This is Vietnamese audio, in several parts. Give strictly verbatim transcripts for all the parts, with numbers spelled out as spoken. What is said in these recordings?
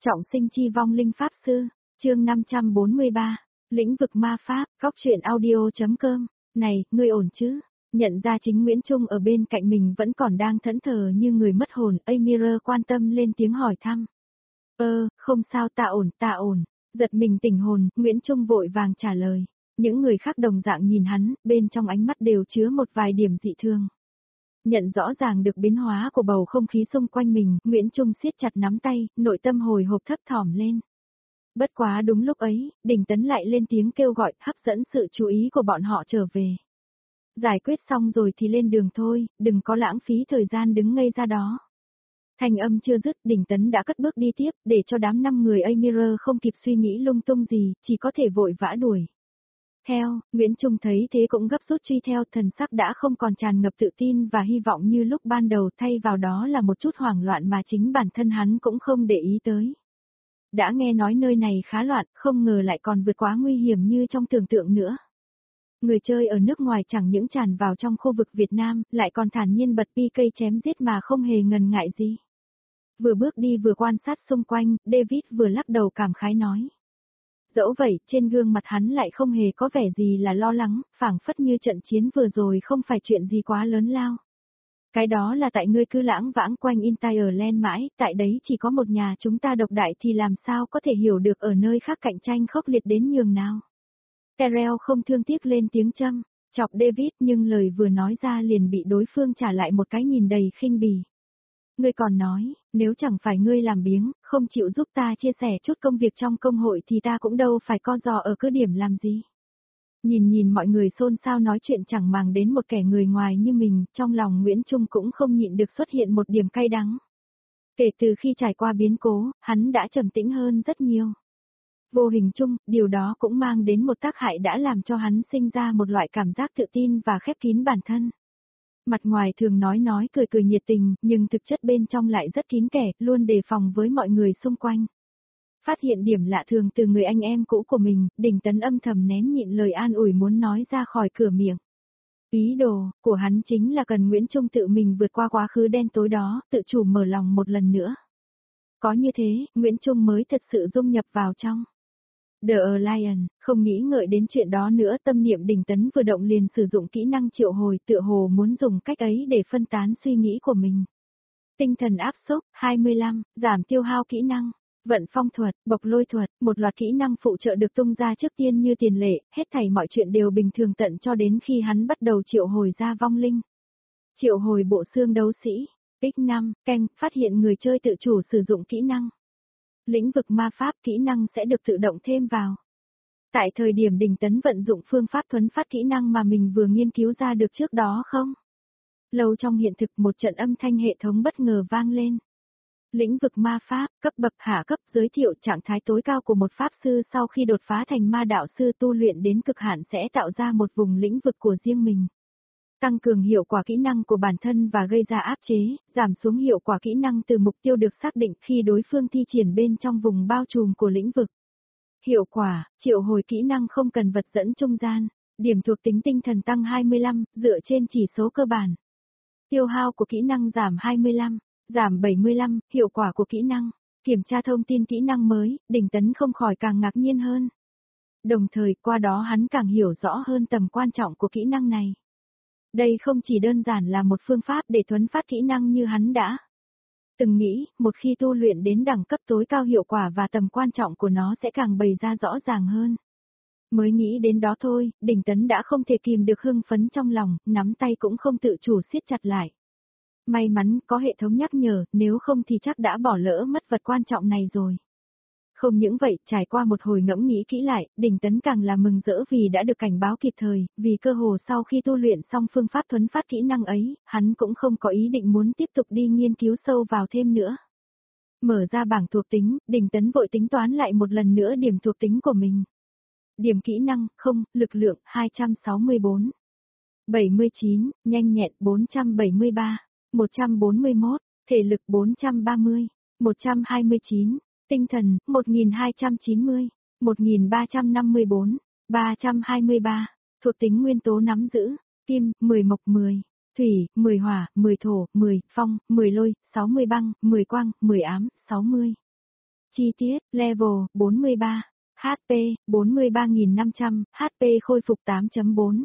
Trọng sinh chi vong linh pháp sư, chương năm trăm bốn mươi ba, lĩnh vực ma pháp, góc truyện audio.com, này, ngươi ổn chứ? Nhận ra chính Nguyễn Trung ở bên cạnh mình vẫn còn đang thẫn thờ như người mất hồn, Amira quan tâm lên tiếng hỏi thăm. Ơ, không sao, ta ổn, ta ổn. Giật mình tỉnh hồn, Nguyễn Trung vội vàng trả lời. Những người khác đồng dạng nhìn hắn, bên trong ánh mắt đều chứa một vài điểm dị thường. Nhận rõ ràng được biến hóa của bầu không khí xung quanh mình, Nguyễn Trung siết chặt nắm tay, nội tâm hồi hộp thấp thỏm lên. Bất quá đúng lúc ấy, Đình Tấn lại lên tiếng kêu gọi, hấp dẫn sự chú ý của bọn họ trở về. Giải quyết xong rồi thì lên đường thôi, đừng có lãng phí thời gian đứng ngây ra đó. Thanh âm chưa dứt, Đình Tấn đã cất bước đi tiếp, để cho đám năm người Amira không kịp suy nghĩ lung tung gì, chỉ có thể vội vã đuổi. Theo, Nguyễn Trung thấy thế cũng gấp rút truy theo, thần sắc đã không còn tràn ngập tự tin và hy vọng như lúc ban đầu, thay vào đó là một chút hoảng loạn mà chính bản thân hắn cũng không để ý tới. Đã nghe nói nơi này khá loạn, không ngờ lại còn vượt quá nguy hiểm như trong tưởng tượng nữa. Người chơi ở nước ngoài chẳng những tràn vào trong khu vực Việt Nam, lại còn thản nhiên bật pê ca chém giết mà không hề ngần ngại gì. Vừa bước đi vừa quan sát xung quanh, David vừa lắc đầu cảm khái nói. Dẫu vậy, trên gương mặt hắn lại không hề có vẻ gì là lo lắng, phảng phất như trận chiến vừa rồi không phải chuyện gì quá lớn lao. Cái đó là tại ngươi cứ lãng vãng quanh Ireland mãi, tại đấy chỉ có một nhà chúng ta độc đại thì làm sao có thể hiểu được ở nơi khác cạnh tranh khốc liệt đến nhường nào. Terrell không thương tiếc lên tiếng châm, chọc David nhưng lời vừa nói ra liền bị đối phương trả lại một cái nhìn đầy khinh bỉ. Ngươi còn nói, nếu chẳng phải ngươi làm biếng, không chịu giúp ta chia sẻ chút công việc trong công hội thì ta cũng đâu phải co giò ở cứ điểm làm gì. Nhìn nhìn mọi người xôn xao nói chuyện chẳng màng đến một kẻ người ngoài như mình, trong lòng Nguyễn Trung cũng không nhịn được xuất hiện một điểm cay đắng. Kể từ khi trải qua biến cố, hắn đã trầm tĩnh hơn rất nhiều. Vô hình chung, điều đó cũng mang đến một tác hại đã làm cho hắn sinh ra một loại cảm giác tự tin và khép kín bản thân. Mặt ngoài thường nói nói cười cười nhiệt tình, nhưng thực chất bên trong lại rất kín kẽ, luôn đề phòng với mọi người xung quanh. Phát hiện điểm lạ thường từ người anh em cũ của mình, Đình Tấn âm thầm nén nhịn lời an ủi muốn nói ra khỏi cửa miệng. Ý đồ của hắn chính là cần Nguyễn Trung tự mình vượt qua quá khứ đen tối đó, tự chủ mở lòng một lần nữa. Có như thế, Nguyễn Trung mới thật sự dung nhập vào trong. The Alliance, không nghĩ ngợi đến chuyện đó nữa, tâm niệm Đình Tấn vừa động liền sử dụng kỹ năng triệu hồi, tựa hồ muốn dùng cách ấy để phân tán suy nghĩ của mình. Tinh thần áp xúc, hai mươi lăm, giảm tiêu hao kỹ năng, vận phong thuật, bộc lôi thuật, một loạt kỹ năng phụ trợ được tung ra trước tiên như tiền lệ, hết thảy mọi chuyện đều bình thường tận cho đến khi hắn bắt đầu triệu hồi ra vong linh. Triệu hồi bộ xương đấu sĩ, X năm, canh, phát hiện người chơi tự chủ sử dụng kỹ năng. Lĩnh vực ma pháp kỹ năng sẽ được tự động thêm vào. Tại thời điểm Đình Tấn vận dụng phương pháp thuấn phát kỹ năng mà mình vừa nghiên cứu ra được trước đó không? Lâu trong hiện thực một trận âm thanh hệ thống bất ngờ vang lên. Lĩnh vực ma pháp, cấp bậc hạ cấp giới thiệu trạng thái tối cao của một pháp sư sau khi đột phá thành ma đạo sư tu luyện đến cực hạn sẽ tạo ra một vùng lĩnh vực của riêng mình. Tăng cường hiệu quả kỹ năng của bản thân và gây ra áp chế, giảm xuống hiệu quả kỹ năng từ mục tiêu được xác định khi đối phương thi triển bên trong vùng bao trùm của lĩnh vực. Hiệu quả, triệu hồi kỹ năng không cần vật dẫn trung gian, điểm thuộc tính tinh thần tăng hai mươi lăm, dựa trên chỉ số cơ bản. Tiêu hao của kỹ năng giảm hai mươi lăm, giảm bảy mươi lăm, hiệu quả của kỹ năng, kiểm tra thông tin kỹ năng mới, Đình Tấn không khỏi càng ngạc nhiên hơn. Đồng thời qua đó hắn càng hiểu rõ hơn tầm quan trọng của kỹ năng này. Đây không chỉ đơn giản là một phương pháp để thuấn phát kỹ năng như hắn đã từng nghĩ, một khi tu luyện đến đẳng cấp tối cao hiệu quả và tầm quan trọng của nó sẽ càng bày ra rõ ràng hơn. Mới nghĩ đến đó thôi, Đình Tấn đã không thể kìm được hưng phấn trong lòng, nắm tay cũng không tự chủ siết chặt lại. May mắn có hệ thống nhắc nhở, nếu không thì chắc đã bỏ lỡ mất vật quan trọng này rồi. Không những vậy, trải qua một hồi ngẫm nghĩ kỹ lại, Đình Tấn càng là mừng rỡ vì đã được cảnh báo kịp thời, vì cơ hồ sau khi tu luyện xong phương pháp thuấn phát kỹ năng ấy, hắn cũng không có ý định muốn tiếp tục đi nghiên cứu sâu vào thêm nữa. Mở ra bảng thuộc tính, Đình Tấn vội tính toán lại một lần nữa điểm thuộc tính của mình. Điểm kỹ năng, không, lực lượng, hai trăm sáu mươi bốn. bảy mươi chín, nhanh nhẹn, bốn trăm bảy mươi ba. một trăm bốn mươi mốt, thể lực bốn trăm ba mươi. một trăm hai mươi chín. Tinh thần, một nghìn hai trăm chín mươi, một nghìn ba trăm năm mươi bốn, ba trăm hai mươi ba, thuộc tính nguyên tố nắm giữ, kim, mười mộc mười, thủy, mười hỏa, mười thổ, mười phong, mười lôi, sáu mươi băng, mười quang, mười ám, sáu mươi. Chi tiết, level, bốn mươi ba. hát pê, bốn mươi ba nghìn năm trăm, hát pê khôi phục tám chấm bốn.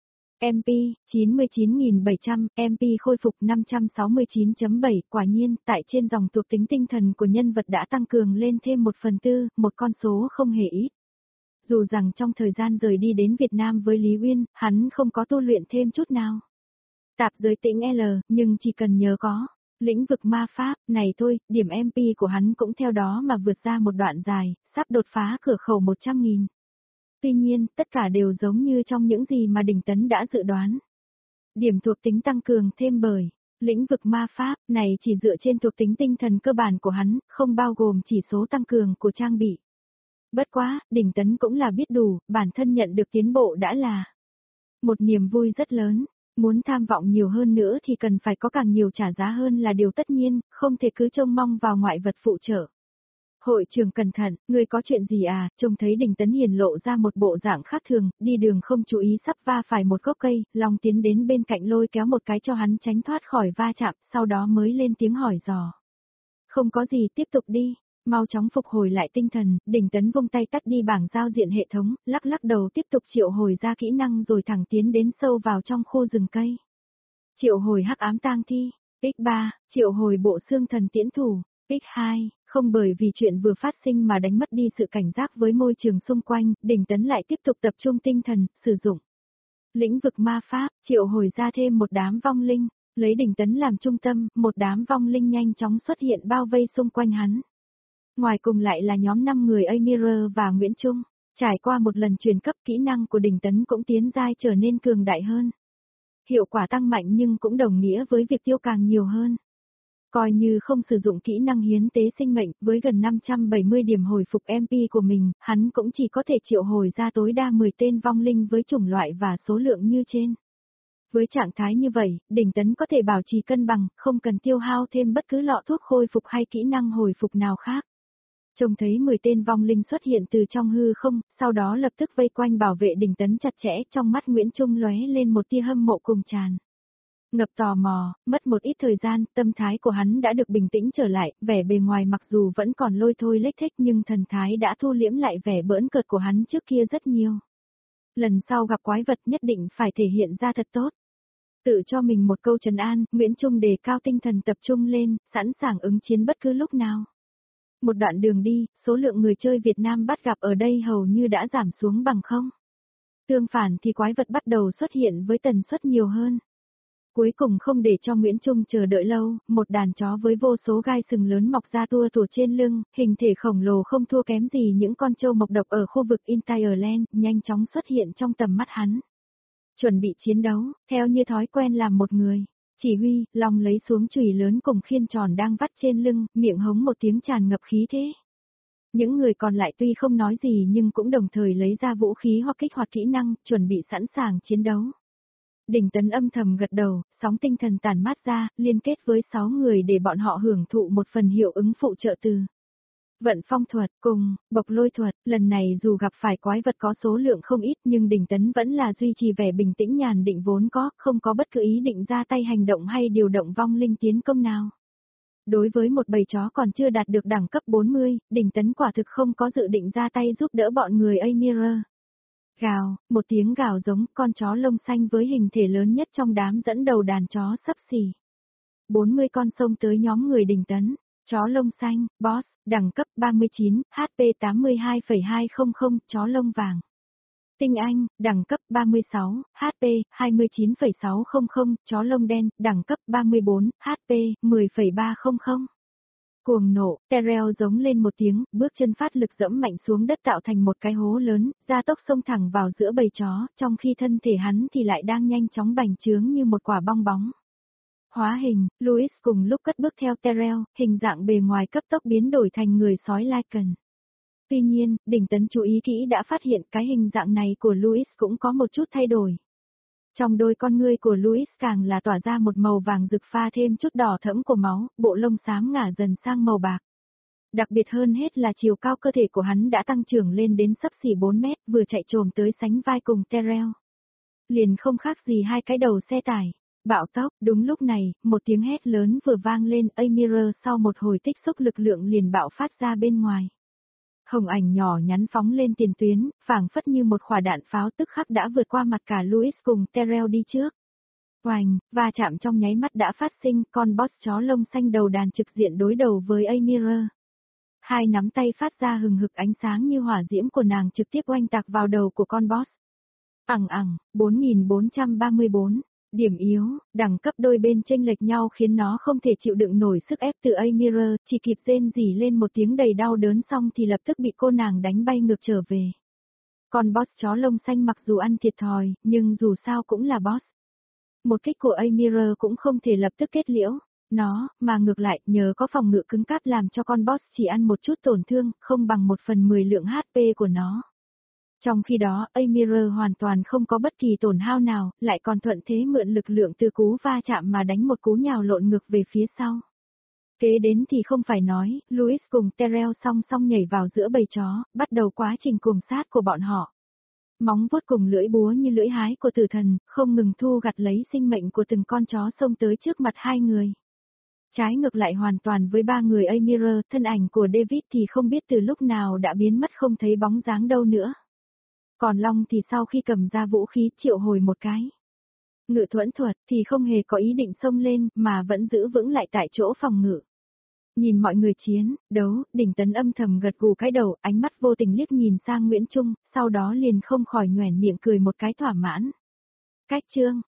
em pê, chín mươi chín nghìn bảy trăm, em pê khôi phục năm trăm sáu mươi chín chấm bảy. Quả nhiên, tại trên dòng thuộc tính tinh thần của nhân vật đã tăng cường lên thêm một phần tư, một con số không hề ít. Dù rằng trong thời gian rời đi đến Việt Nam với Lý Uyên, hắn không có tu luyện thêm chút nào. Tạp giới tĩnh L, nhưng chỉ cần nhớ có lĩnh vực ma pháp này thôi, điểm em pê của hắn cũng theo đó mà vượt ra một đoạn dài, sắp đột phá cửa khẩu một trăm nghìn. Tuy nhiên, tất cả đều giống như trong những gì mà Đình Tấn đã dự đoán. Điểm thuộc tính tăng cường thêm bởi lĩnh vực ma pháp này chỉ dựa trên thuộc tính tinh thần cơ bản của hắn, không bao gồm chỉ số tăng cường của trang bị. Bất quá, Đình Tấn cũng là biết đủ, bản thân nhận được tiến bộ đã là một niềm vui rất lớn. Muốn tham vọng nhiều hơn nữa thì cần phải có càng nhiều trả giá hơn là điều tất nhiên, không thể cứ trông mong vào ngoại vật phụ trợ. Hội trưởng cẩn thận, ngươi có chuyện gì à? Trông thấy Đình Tấn hiển lộ ra một bộ dạng khác thường, đi đường không chú ý sắp va phải một gốc cây, Long tiến đến bên cạnh lôi kéo một cái cho hắn tránh thoát khỏi va chạm, sau đó mới lên tiếng hỏi dò. Không có gì, tiếp tục đi. Mau chóng phục hồi lại tinh thần, Đình Tấn vung tay tắt đi bảng giao diện hệ thống, lắc lắc đầu tiếp tục triệu hồi ra kỹ năng rồi thẳng tiến đến sâu vào trong khu rừng cây. Triệu hồi hắc ám tang thi, x ba, triệu hồi bộ xương thần tiễn thủ, x hai, không bởi vì chuyện vừa phát sinh mà đánh mất đi sự cảnh giác với môi trường xung quanh, Đình Tấn lại tiếp tục tập trung tinh thần, sử dụng lĩnh vực ma pháp, triệu hồi ra thêm một đám vong linh, lấy Đình Tấn làm trung tâm, một đám vong linh nhanh chóng xuất hiện bao vây xung quanh hắn. Ngoài cùng lại là nhóm năm người Amir và Nguyễn Trung, trải qua một lần truyền cấp kỹ năng của Đình Tấn cũng tiến giai trở nên cường đại hơn. Hiệu quả tăng mạnh nhưng cũng đồng nghĩa với việc tiêu càng nhiều hơn. Coi như không sử dụng kỹ năng hiến tế sinh mệnh, với gần năm trăm bảy mươi điểm hồi phục em pê của mình, hắn cũng chỉ có thể triệu hồi ra tối đa mười tên vong linh với chủng loại và số lượng như trên. Với trạng thái như vậy, Đình Tấn có thể bảo trì cân bằng, không cần tiêu hao thêm bất cứ lọ thuốc khôi phục hay kỹ năng hồi phục nào khác. Trông thấy mười tên vong linh xuất hiện từ trong hư không, sau đó lập tức vây quanh bảo vệ Đình Tấn chặt chẽ, trong mắt Nguyễn Trung lóe lên một tia hâm mộ cùng tràn. Ngập tò mò, mất một ít thời gian, tâm thái của hắn đã được bình tĩnh trở lại, vẻ bề ngoài mặc dù vẫn còn lôi thôi lếch thếch nhưng thần thái đã thu liễm lại vẻ bỡn cợt của hắn trước kia rất nhiều. Lần sau gặp quái vật nhất định phải thể hiện ra thật tốt. Tự cho mình một câu trấn an, Nguyễn Trung đề cao tinh thần tập trung lên, sẵn sàng ứng chiến bất cứ lúc nào. Một đoạn đường đi, số lượng người chơi Việt Nam bắt gặp ở đây hầu như đã giảm xuống bằng không. Tương phản thì quái vật bắt đầu xuất hiện với tần suất nhiều hơn. Cuối cùng không để cho Nguyễn Trung chờ đợi lâu, một đàn chó với vô số gai sừng lớn mọc ra tua tủa trên lưng, hình thể khổng lồ không thua kém gì những con trâu mộc độc ở khu vực Intireland, nhanh chóng xuất hiện trong tầm mắt hắn. Chuẩn bị chiến đấu, theo như thói quen làm một người. Chỉ huy, Long lấy xuống chùy lớn cùng khiên tròn đang vắt trên lưng, miệng hống một tiếng tràn ngập khí thế. Những người còn lại tuy không nói gì nhưng cũng đồng thời lấy ra vũ khí hoặc kích hoạt kỹ năng, chuẩn bị sẵn sàng chiến đấu. Đình Tấn âm thầm gật đầu, sóng tinh thần tản mát ra, liên kết với sáu người để bọn họ hưởng thụ một phần hiệu ứng phụ trợ từ vận phong thuật cùng bộc lôi thuật. Lần này dù gặp phải quái vật có số lượng không ít nhưng Đình Tấn vẫn là duy trì vẻ bình tĩnh nhàn định vốn có, không có bất cứ ý định ra tay hành động hay điều động vong linh tiến công nào. Đối với một bầy chó còn chưa đạt được đẳng cấp bốn mươi, Đình Tấn quả thực không có dự định ra tay giúp đỡ bọn người Amir. Gào, một tiếng gào giống con chó lông xanh với hình thể lớn nhất trong đám dẫn đầu đàn chó xấp xỉ. bốn mươi con xông tới nhóm người Đình Tấn. Chó lông xanh, boss, đẳng cấp ba mươi chín, hát pê tám mươi hai phẩy hai không không, chó lông vàng. Tinh Anh, đẳng cấp ba mươi sáu, hát pê hai mươi chín phẩy sáu không không, chó lông đen, đẳng cấp ba mươi bốn, hát pê mười phẩy ba không không. Cuồng nộ, Terrell giống lên một tiếng, bước chân phát lực dẫm mạnh xuống đất tạo thành một cái hố lớn, gia tốc xông thẳng vào giữa bầy chó, trong khi thân thể hắn thì lại đang nhanh chóng bành trướng như một quả bong bóng. Hóa hình, Louis cùng lúc cất bước theo Terrell, hình dạng bề ngoài cấp tốc biến đổi thành người sói Lycan. Tuy nhiên, Đình Tấn chú ý kỹ đã phát hiện cái hình dạng này của Louis cũng có một chút thay đổi. Trong đôi con ngươi của Louis càng là tỏa ra một màu vàng rực pha thêm chút đỏ thẫm của máu, bộ lông xám ngả dần sang màu bạc. Đặc biệt hơn hết là chiều cao cơ thể của hắn đã tăng trưởng lên đến xấp xỉ bốn mét, vừa chạy trồm tới sánh vai cùng Terrell. Liền không khác gì hai cái đầu xe tải. Bạo tốc, đúng lúc này, một tiếng hét lớn vừa vang lên, Amir sau một hồi tích xúc lực lượng liền bạo phát ra bên ngoài. Hồng ảnh nhỏ nhắn phóng lên tiền tuyến, phảng phất như một quả đạn pháo tức khắc đã vượt qua mặt cả Louis cùng Terrell đi trước. Oành, va chạm trong nháy mắt đã phát sinh, con boss chó lông xanh đầu đàn trực diện đối đầu với Amira. Hai nắm tay phát ra hừng hực ánh sáng như hỏa diễm của nàng trực tiếp oanh tạc vào đầu của con boss. Ẳng ẳng, bốn nghìn bốn trăm ba mươi bốn. Điểm yếu, đẳng cấp đôi bên chênh lệch nhau khiến nó không thể chịu đựng nổi sức ép từ Amira, chỉ kịp rên rỉ lên một tiếng đầy đau đớn xong thì lập tức bị cô nàng đánh bay ngược trở về. Con boss chó lông xanh mặc dù ăn thiệt thòi, nhưng dù sao cũng là boss. Một kích của Amira cũng không thể lập tức kết liễu nó, mà ngược lại, nhờ có phòng ngự cứng cáp làm cho con boss chỉ ăn một chút tổn thương, không bằng một phần mười lượng hát pê của nó. Trong khi đó, Amira hoàn toàn không có bất kỳ tổn hao nào, lại còn thuận thế mượn lực lượng từ cú va chạm mà đánh một cú nhào lộn ngược về phía sau. Kế đến thì không phải nói, Louis cùng Terrell song song nhảy vào giữa bầy chó, bắt đầu quá trình cuồng sát của bọn họ. Móng vuốt cùng lưỡi búa như lưỡi hái của tử thần, không ngừng thu gặt lấy sinh mệnh của từng con chó xông tới trước mặt hai người. Trái ngược lại hoàn toàn với ba người Amira, thân ảnh của David thì không biết từ lúc nào đã biến mất không thấy bóng dáng đâu nữa. Còn Long thì sau khi cầm ra vũ khí triệu hồi một cái ngự thuẫn thuật thì không hề có ý định xông lên mà vẫn giữ vững lại tại chỗ phòng ngự. Nhìn mọi người chiến, đấu, Đỉnh Tấn âm thầm gật gù cái đầu, ánh mắt vô tình liếc nhìn sang Nguyễn Trung, sau đó liền không khỏi nhoẻn miệng cười một cái thỏa mãn. Cách chương,